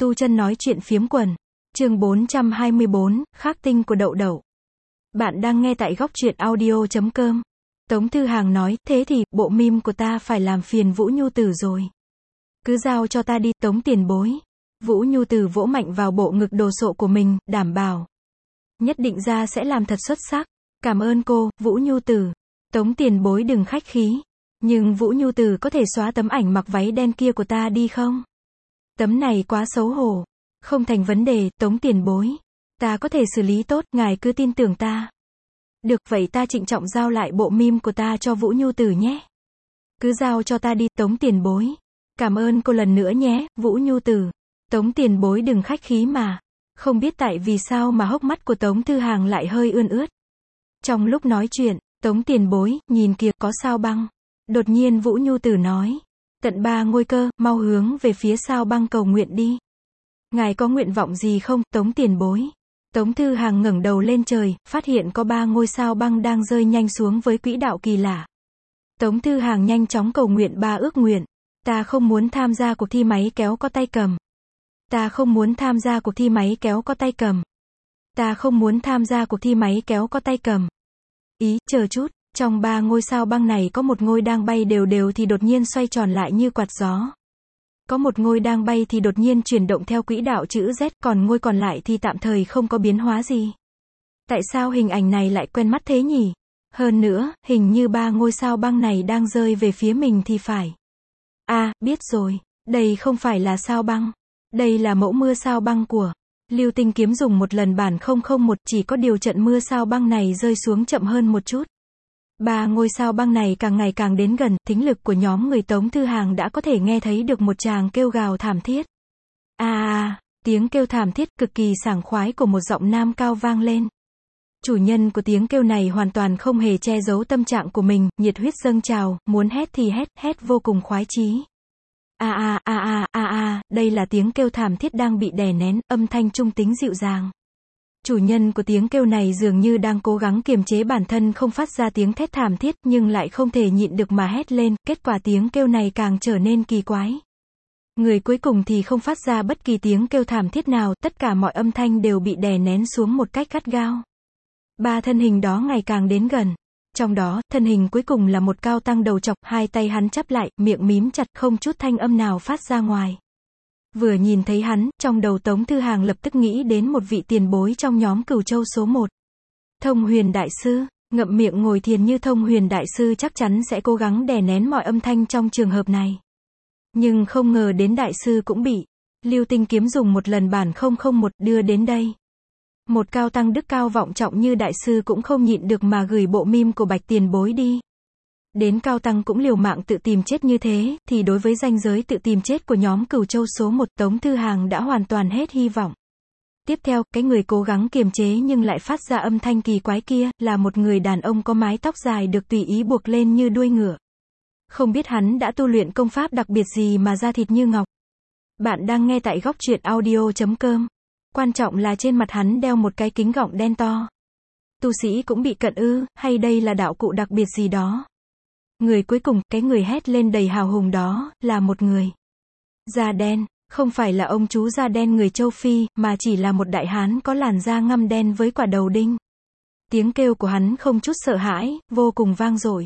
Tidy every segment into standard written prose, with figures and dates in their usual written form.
Tu Chân nói chuyện phiếm quần. Chương 424, Khắc tinh của đậu đậu. Bạn đang nghe tại goctruyện.audio.com. Tống Thư Hàng nói, thế thì, bộ meme của ta phải làm phiền Vũ Nhu Tử rồi. Cứ giao cho ta đi, Tống tiền bối. Vũ Nhu Tử vỗ mạnh vào bộ ngực đồ sộ của mình, đảm bảo. Nhất định ra sẽ làm thật xuất sắc. Cảm ơn cô, Vũ Nhu Tử. Tống tiền bối đừng khách khí. Nhưng Vũ Nhu Tử có thể xóa tấm ảnh mặc váy đen kia của ta đi không? Tấm này quá xấu hổ. Không thành vấn đề, Tống tiền bối. Ta có thể xử lý tốt, ngài cứ tin tưởng ta. Được, vậy ta trịnh trọng giao lại bộ meme của ta cho Vũ Nhu Tử nhé. Cứ giao cho ta đi, Tống tiền bối. Cảm ơn cô lần nữa nhé, Vũ Nhu Tử. Tống tiền bối đừng khách khí mà. Không biết tại vì sao mà hốc mắt của Tống Thư Hàng lại hơi ươn ướt. Trong lúc nói chuyện, Tống tiền bối, nhìn kìa, có sao băng. Đột nhiên Vũ Nhu Tử nói. Tận 3 ngôi cơ, mau hướng về phía sao băng cầu nguyện đi. Ngài có nguyện vọng gì không, Tống tiền bối? Tống Thư Hàng ngẩng đầu lên trời, phát hiện có 3 ngôi sao băng đang rơi nhanh xuống với quỹ đạo kỳ lạ. Tống Thư Hàng nhanh chóng cầu nguyện 3 ước nguyện. Ta không muốn tham gia cuộc thi máy kéo có tay cầm. Ta không muốn tham gia cuộc thi máy kéo có tay cầm. Ta không muốn tham gia cuộc thi máy kéo có tay cầm. Ý, chờ chút, trong 3 ngôi sao băng này có một ngôi đang bay đều đều thì đột nhiên xoay tròn lại như quạt gió. Có một ngôi đang bay thì đột nhiên chuyển động theo quỹ đạo chữ Z, còn ngôi còn lại thì tạm thời không có biến hóa gì. Tại sao hình ảnh này lại quen mắt thế nhỉ? Hơn nữa, hình như 3 ngôi sao băng này đang rơi về phía mình thì phải. À, biết rồi. Đây không phải là sao băng. Đây là mẫu mưa sao băng của Lưu Tinh Kiếm dùng một lần bản 001, chỉ có điều trận mưa sao băng này rơi xuống chậm hơn một chút. 3 ngôi sao băng này càng ngày càng đến gần, thính lực của nhóm người Tống Thư Hàng đã có thể nghe thấy được một tràng kêu gào thảm thiết. Tiếng kêu thảm thiết cực kỳ sảng khoái của một giọng nam cao vang lên. Chủ nhân của tiếng kêu này hoàn toàn không hề che giấu tâm trạng của mình, nhiệt huyết dâng trào, muốn hét thì hét vô cùng khoái chí. Đây là tiếng kêu thảm thiết đang bị đè nén, âm thanh trung tính dịu dàng. Chủ nhân của tiếng kêu này dường như đang cố gắng kiềm chế bản thân không phát ra tiếng thét thảm thiết, nhưng lại không thể nhịn được mà hét lên, kết quả tiếng kêu này càng trở nên kỳ quái. Người cuối cùng thì không phát ra bất kỳ tiếng kêu thảm thiết nào, tất cả mọi âm thanh đều bị đè nén xuống một cách gắt gao. 3 thân hình đó ngày càng đến gần. Trong đó, thân hình cuối cùng là một cao tăng đầu trọc, 2 tay hắn chắp lại, miệng mím chặt, không chút thanh âm nào phát ra ngoài. Vừa nhìn thấy hắn, trong đầu Tống Thư Hàng lập tức nghĩ đến một vị tiền bối trong nhóm Cửu Châu số 1. Thông Huyền Đại Sư. Ngậm miệng ngồi thiền như Thông Huyền Đại Sư chắc chắn sẽ cố gắng đè nén mọi âm thanh trong trường hợp này. Nhưng không ngờ đến Đại Sư cũng bị Lưu Tinh Kiếm dùng một lần bản 001 đưa đến đây. Một cao tăng đức cao vọng trọng như Đại Sư cũng không nhịn được mà gửi bộ meme của Bạch tiền bối đi. Đến cao tăng cũng liều mạng tự tìm chết như thế, thì đối với ranh giới tự tìm chết của nhóm Cửu Châu số 1, Tống Thư Hàng đã hoàn toàn hết hy vọng. Tiếp theo, cái người cố gắng kiềm chế nhưng lại phát ra âm thanh kỳ quái kia, là một người đàn ông có mái tóc dài được tùy ý buộc lên như đuôi ngựa. Không biết hắn đã tu luyện công pháp đặc biệt gì mà da thịt như ngọc. Bạn đang nghe tại goctruyện.audio.com. Quan trọng là trên mặt hắn đeo một cái kính gọng đen to. Tu sĩ cũng bị cận ư, hay đây là đạo cụ đặc biệt gì đó? Người cuối cùng, cái người hét lên đầy hào hùng đó, là một người da đen, không phải là ông chú da đen người châu Phi, mà chỉ là một đại hán có làn da ngăm đen với quả đầu đinh. Tiếng kêu của hắn không chút sợ hãi, vô cùng vang dội.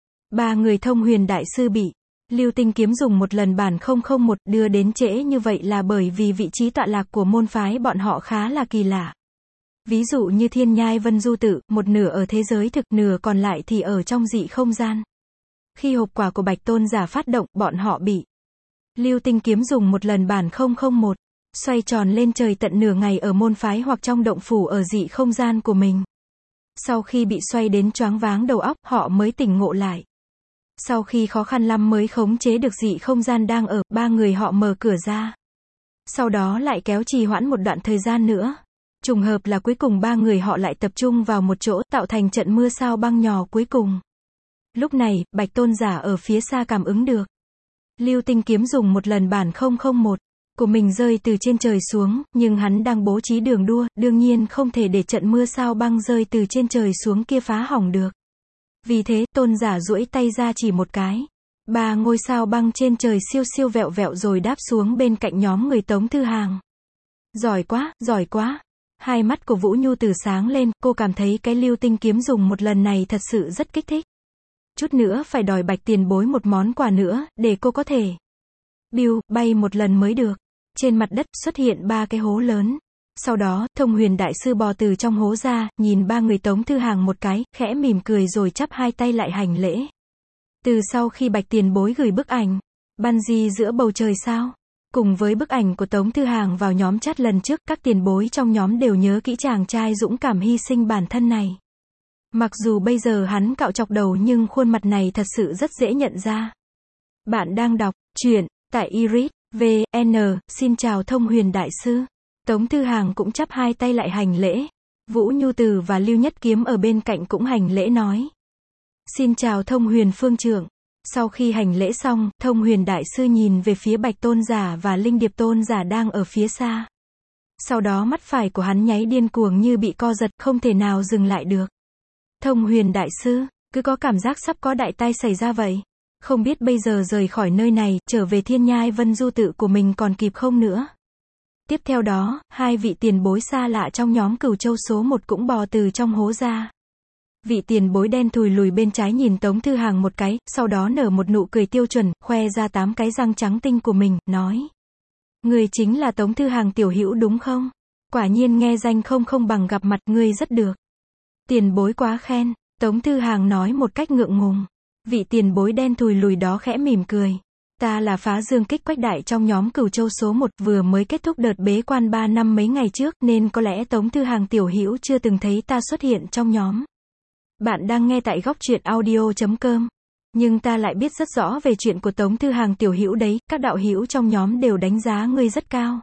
3 người Thông Huyền Đại Sư bị Lưu Tinh Kiếm dùng một lần bản 001 đưa đến trễ như vậy là bởi vì vị trí tọa lạc của môn phái bọn họ khá là kỳ lạ. Ví dụ như Thiên Nhai Vân Du Tự, một nửa ở thế giới thực, nửa còn lại thì ở trong dị không gian. Khi hộp quả của Bạch Tôn giả phát động, bọn họ bị Lưu Tinh Kiếm dùng một lần bản 001, xoay tròn lên trời tận nửa ngày ở môn phái hoặc trong động phủ ở dị không gian của mình. Sau khi bị xoay đến choáng váng đầu óc, họ mới tỉnh ngộ lại. Sau khi khó khăn lắm mới khống chế được dị không gian đang ở, 3 người họ mở cửa ra. Sau đó lại kéo trì hoãn một đoạn thời gian nữa. Trùng hợp là cuối cùng 3 người họ lại tập trung vào một chỗ, tạo thành trận mưa sao băng nhỏ cuối cùng. Lúc này, Bạch Tôn giả ở phía xa cảm ứng được. Lưu Tinh Kiếm dùng một lần bản 001 của mình rơi từ trên trời xuống, nhưng hắn đang bố trí đường đua, đương nhiên không thể để trận mưa sao băng rơi từ trên trời xuống kia phá hỏng được. Vì thế, tôn giả duỗi tay ra chỉ một cái. Ba ngôi sao băng trên trời siêu siêu vẹo vẹo rồi đáp xuống bên cạnh nhóm người Tống Thư Hàng. Giỏi quá, giỏi quá. Hai mắt của Vũ Nhu Từ sáng lên, cô cảm thấy cái lưu tinh kiếm dùng một lần này thật sự rất kích thích. Chút nữa phải đòi Bạch tiền bối một món quà nữa, để cô có thể bay một lần mới được. Trên mặt đất xuất hiện 3 cái hố lớn. Sau đó, Thông Huyền Đại Sư bò từ trong hố ra, nhìn 3 người Tống Thư Hàng một cái, khẽ mỉm cười rồi chắp hai tay lại hành lễ. Từ sau khi Bạch tiền bối gửi bức ảnh bungee giữa bầu trời sao, cùng với bức ảnh của Tống Thư Hàng vào nhóm chat lần trước, các tiền bối trong nhóm đều nhớ kỹ chàng trai dũng cảm hy sinh bản thân này. Mặc dù bây giờ hắn cạo chọc đầu nhưng khuôn mặt này thật sự rất dễ nhận ra. Bạn đang đọc truyện tại Iris VN, xin chào Thông Huyền Đại Sư. Tống Thư Hàng cũng chắp hai tay lại hành lễ. Vũ Nhu Từ và Lưu Nhất Kiếm ở bên cạnh cũng hành lễ nói. Xin chào Thông Huyền Phương Trưởng. Sau khi hành lễ xong, Thông Huyền Đại Sư nhìn về phía Bạch Tôn Giả và Linh Điệp Tôn Giả đang ở phía xa. Sau đó mắt phải của hắn nháy điên cuồng như bị co giật, không thể nào dừng lại được. Thông Huyền Đại Sư, cứ có cảm giác sắp có đại tai xảy ra vậy. Không biết bây giờ rời khỏi nơi này, trở về Thiên Nhai Vân Du tự của mình còn kịp không nữa. Tiếp theo đó, hai vị tiền bối xa lạ trong nhóm Cửu Châu số 1 cũng bò từ trong hố ra. Vị tiền bối đen thùi lùi bên trái nhìn Tống Thư Hàng một cái, sau đó nở một nụ cười tiêu chuẩn, khoe ra 8 cái răng trắng tinh của mình, nói. Người chính là Tống Thư Hàng tiểu hữu đúng không? Quả nhiên nghe danh không bằng gặp mặt, ngươi rất được. Tiền bối quá khen, Tống Thư Hàng nói một cách ngượng ngùng. Vị tiền bối đen thùi lùi đó khẽ mỉm cười. Ta là Phá Dương Kích Quách Đại trong nhóm Cửu Châu số 1, vừa mới kết thúc đợt bế quan 3 năm mấy ngày trước, nên có lẽ Tống Thư Hàng tiểu hữu chưa từng thấy ta xuất hiện trong nhóm. Bạn đang nghe tại góc truyện audio.com. Nhưng ta lại biết rất rõ về chuyện của Tống Thư Hàng tiểu hữu đấy, các đạo hữu trong nhóm đều đánh giá ngươi rất cao.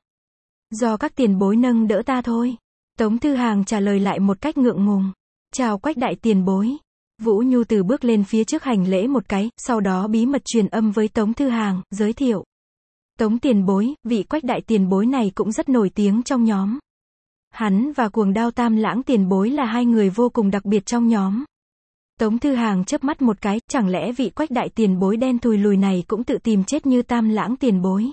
Do các tiền bối nâng đỡ ta thôi. Tống Thư Hàng trả lời lại một cách ngượng ngùng. Chào Quách Đại tiền bối. Vũ Nhu Từ bước lên phía trước hành lễ một cái, sau đó bí mật truyền âm với Tống Thư Hàng, giới thiệu. Tống tiền bối, vị Quách Đại tiền bối này cũng rất nổi tiếng trong nhóm. Hắn và Cuồng Đao Tam Lãng tiền bối là hai người vô cùng đặc biệt trong nhóm. Tống Thư Hàng chớp mắt một cái, chẳng lẽ vị Quách Đại tiền bối đen thùi lùi này cũng tự tìm chết như Tam Lãng tiền bối.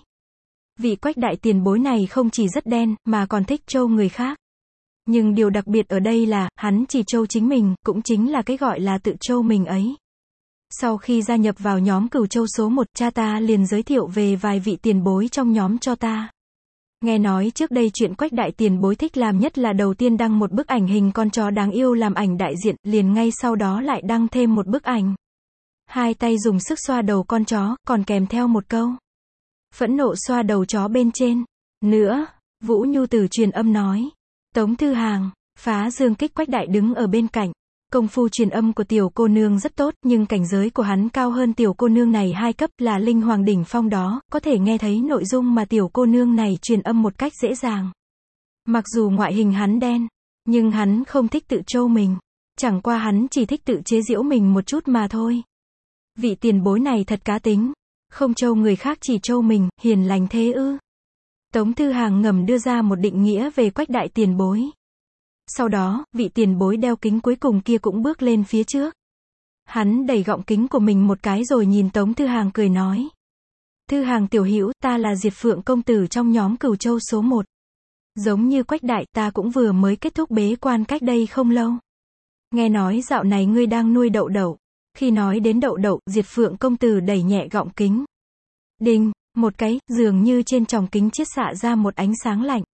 Vị Quách Đại tiền bối này không chỉ rất đen, mà còn thích trâu người khác. Nhưng điều đặc biệt ở đây là, hắn chỉ trâu chính mình, cũng chính là cái gọi là tự trâu mình ấy. Sau khi gia nhập vào nhóm Cửu Châu số 1, cha ta liền giới thiệu về vài vị tiền bối trong nhóm cho ta. Nghe nói trước đây chuyện Quách Đại tiền bối thích làm nhất là đầu tiên đăng một bức ảnh hình con chó đáng yêu làm ảnh đại diện, liền ngay sau đó lại đăng thêm một bức ảnh. Hai tay dùng sức xoa đầu con chó, còn kèm theo một câu. Phẫn nộ xoa đầu chó bên trên. Nữa, Vũ Nhu Từ truyền âm nói. Tống Thư Hàng, Phá Dương Kích Quách Đại đứng ở bên cạnh. Công phu truyền âm của tiểu cô nương rất tốt, nhưng cảnh giới của hắn cao hơn tiểu cô nương này 2 cấp, là Linh Hoàng đỉnh phong đó, có thể nghe thấy nội dung mà tiểu cô nương này truyền âm một cách dễ dàng. Mặc dù ngoại hình hắn đen, nhưng hắn không thích tự trâu mình. Chẳng qua hắn chỉ thích tự chế giễu mình một chút mà thôi. Vị tiền bối này thật cá tính. Không trâu người khác chỉ trâu mình, hiền lành thế ư? Tống Thư Hàng ngầm đưa ra một định nghĩa về Quách Đại tiền bối. Sau đó, vị tiền bối đeo kính cuối cùng kia cũng bước lên phía trước. Hắn đẩy gọng kính của mình một cái rồi nhìn Tống Thư Hàng cười nói. Thư Hàng tiểu hữu, ta là Diệt Phượng công tử trong nhóm Cửu Châu số 1. Giống như Quách Đại, ta cũng vừa mới kết thúc bế quan cách đây không lâu. Nghe nói dạo này ngươi đang nuôi đậu đậu. Khi nói đến đậu đậu, Diệt Phượng công tử đẩy nhẹ gọng kính. Đinh, một cái, dường như trên tròng kính chiết xạ ra một ánh sáng lạnh.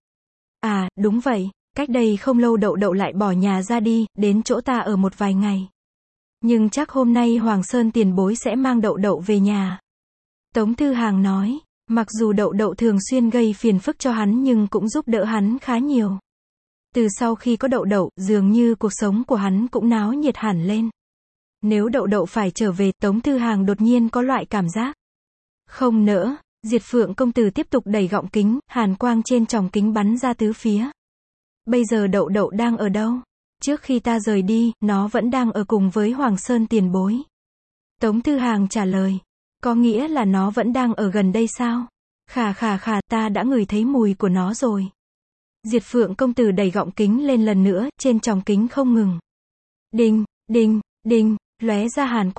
À, đúng vậy. Cách đây không lâu đậu đậu lại bỏ nhà ra đi, đến chỗ ta ở một vài ngày. Nhưng chắc hôm nay Hoàng Sơn tiền bối sẽ mang đậu đậu về nhà. Tống Thư Hàng nói, mặc dù đậu đậu thường xuyên gây phiền phức cho hắn nhưng cũng giúp đỡ hắn khá nhiều. Từ sau khi có đậu đậu, dường như cuộc sống của hắn cũng náo nhiệt hẳn lên. Nếu đậu đậu phải trở về, Tống Thư Hàng đột nhiên có loại cảm giác không nỡ. Diệt Phượng công tử tiếp tục đẩy gọng kính, hàn quang trên tròng kính bắn ra tứ phía. Bây giờ đậu đậu đang ở đâu? Trước khi ta rời đi, nó vẫn đang ở cùng với Hoàng Sơn tiền bối. Tống Thư Hàng trả lời. Có nghĩa là nó vẫn đang ở gần đây sao? Khà, ta đã ngửi thấy mùi của nó rồi. Diệt Phượng công tử đẩy gọng kính lên lần nữa, trên tròng kính không ngừng. Đinh, lóe ra hàn quang.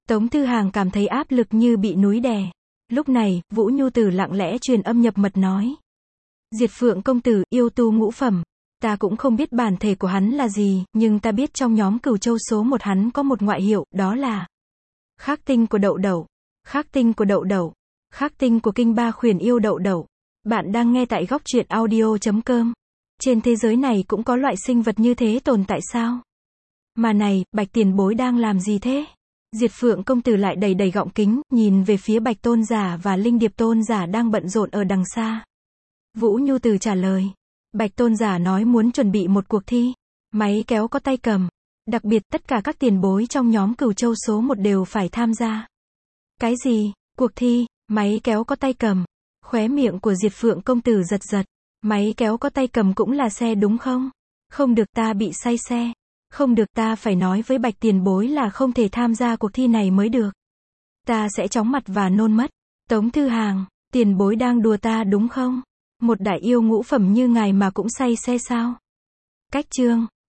Tống Thư Hàng cảm thấy áp lực như bị núi đè. Lúc này, Vũ Nhu Tử lặng lẽ truyền âm nhập mật nói. Diệt Phượng công tử, yêu tu ngũ phẩm. Ta cũng không biết bản thể của hắn là gì, nhưng ta biết trong nhóm Cửu Châu số 1 hắn có một ngoại hiệu, đó là Khắc tinh của đậu đậu. Khắc tinh của đậu đậu. Khắc tinh của kinh ba khuyển yêu đậu đậu. Bạn đang nghe tại goctruyện.audio.com. Trên thế giới này cũng có loại sinh vật như thế tồn tại sao? Mà này, Bạch tiền bối đang làm gì thế? Diệt Phượng công tử lại đầy đầy gọng kính, nhìn về phía Bạch tôn giả và Linh Điệp tôn giả đang bận rộn ở đằng xa. Vũ Nhu Từ trả lời. Bạch tôn giả nói muốn chuẩn bị một cuộc thi. Máy kéo có tay cầm. Đặc biệt tất cả các tiền bối trong nhóm Cửu Châu số 1 đều phải tham gia. Cái gì? Cuộc thi? Máy kéo có tay cầm. Khóe miệng của Diệt Phượng công tử giật giật. Máy kéo có tay cầm cũng là xe đúng không? Không được, ta bị say xe. Không được, ta phải nói với Bạch tiền bối là không thể tham gia cuộc thi này mới được. Ta sẽ chóng mặt và nôn mất. Tống Thư Hàng, tiền bối đang đùa ta đúng không? Một đại yêu ngũ phẩm như ngài mà cũng say xe sao? Cách chương